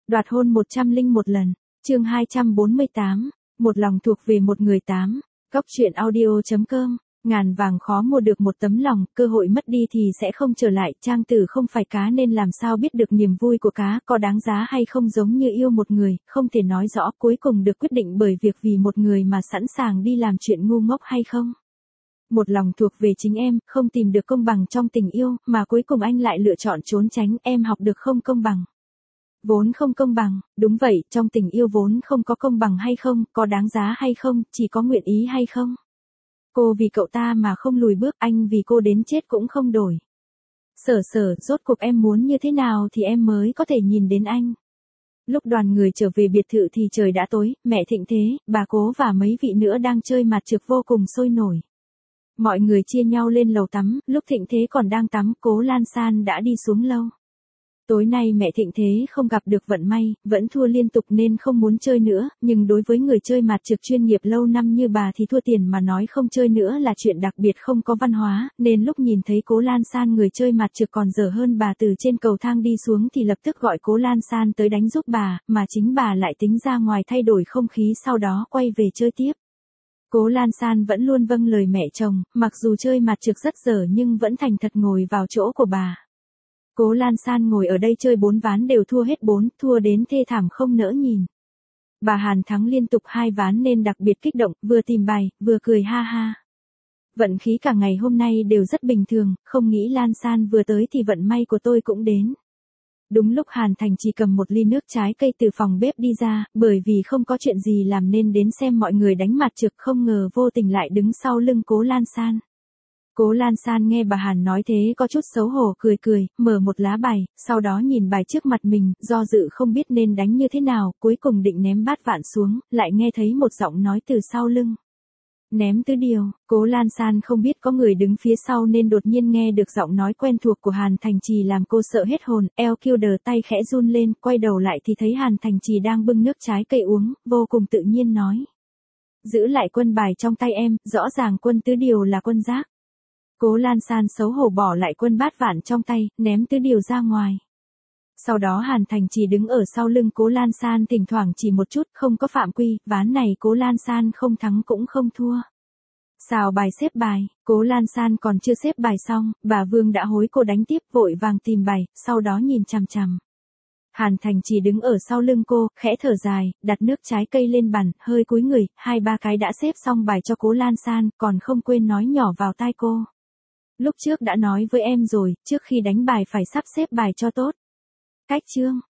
Đoạt hôn 101 lần. Chương 248. Một lòng thuộc về một người 8. Góc truyện audio.com. Ngàn vàng khó mua được một tấm lòng, cơ hội mất đi thì sẽ không trở lại. Trang tử không phải cá nên làm sao biết được niềm vui của cá có đáng giá hay không, giống như yêu một người, không thể nói rõ, cuối cùng được quyết định bởi việc vì một người mà sẵn sàng đi làm chuyện ngu ngốc hay không. Một lòng thuộc về chính em, không tìm được công bằng trong tình yêu, mà cuối cùng anh lại lựa chọn trốn tránh, em học được không công bằng. Vốn không công bằng, đúng vậy, trong tình yêu vốn không có công bằng hay không, có đáng giá hay không, chỉ có nguyện ý hay không. Cô vì cậu ta mà không lùi bước, anh vì cô đến chết cũng không đổi. Sở, rốt cuộc em muốn như thế nào thì em mới có thể nhìn đến anh. Lúc đoàn người trở về biệt thự thì trời đã tối, mẹ Thịnh Thế, bà Cố và mấy vị nữa đang chơi mặt trược vô cùng sôi nổi. Mọi người chia nhau lên lầu tắm, lúc Thịnh Thế còn đang tắm, Cố Lan San đã đi xuống lâu. Tối nay mẹ Thịnh Thế không gặp được vận may, vẫn thua liên tục nên không muốn chơi nữa, nhưng đối với người chơi mặt trược chuyên nghiệp lâu năm như bà thì thua tiền mà nói không chơi nữa là chuyện đặc biệt không có văn hóa, nên lúc nhìn thấy Cố Lan San người chơi mặt trược còn dở hơn bà từ trên cầu thang đi xuống thì lập tức gọi Cố Lan San tới đánh giúp bà, mà chính bà lại tính ra ngoài thay đổi không khí sau đó quay về chơi tiếp. Cố Lan San vẫn luôn vâng lời mẹ chồng, mặc dù chơi mặt trược rất dở nhưng vẫn thành thật ngồi vào chỗ của bà. Cố Lan San ngồi ở đây chơi 4 ván đều thua hết 4, thua đến thê thảm không nỡ nhìn. Bà Hàn thắng liên tục 2 ván nên đặc biệt kích động, vừa tìm bài, vừa cười ha ha. Vận khí cả ngày hôm nay đều rất bình thường, không nghĩ Lan San vừa tới thì vận may của tôi cũng đến. Đúng lúc Hàn Thành chỉ cầm một ly nước trái cây từ phòng bếp đi ra, bởi vì không có chuyện gì làm nên đến xem mọi người đánh mặt trược, không ngờ vô tình lại đứng sau lưng Cố Lan San. Cố Lan San nghe bà Hàn nói thế có chút xấu hổ cười, mở một lá bài, sau đó nhìn bài trước mặt mình, do dự không biết nên đánh như thế nào, cuối cùng định ném bát vạn xuống, lại nghe thấy một giọng nói từ sau lưng. Ném tứ điều, Cố Lan San không biết có người đứng phía sau nên đột nhiên nghe được giọng nói quen thuộc của Hàn Thành Trì làm cô sợ hết hồn, eo kêu đờ tay khẽ run lên, quay đầu lại thì thấy Hàn Thành Trì đang bưng nước trái cây uống, vô cùng tự nhiên nói. Giữ lại quân bài trong tay em, rõ ràng quân tứ điều là quân giác. Cố Lan San xấu hổ bỏ lại quân bát vạn trong tay, ném tứ điều ra ngoài. Sau đó Hàn Thành Trì đứng ở sau lưng Cố Lan San thỉnh thoảng chỉ một chút, không có phạm quy, ván này Cố Lan San không thắng cũng không thua. Xào bài xếp bài, Cố Lan San còn chưa xếp bài xong, bà Vương đã hối cô đánh tiếp, vội vàng tìm bài, sau đó nhìn chằm chằm. Hàn Thành Trì đứng ở sau lưng cô, khẽ thở dài, đặt nước trái cây lên bàn, hơi cúi người, 2-3 cái đã xếp xong bài cho Cố Lan San, còn không quên nói nhỏ vào tai cô. Lúc trước đã nói với em rồi, trước khi đánh bài phải sắp xếp bài cho tốt. Cách chương.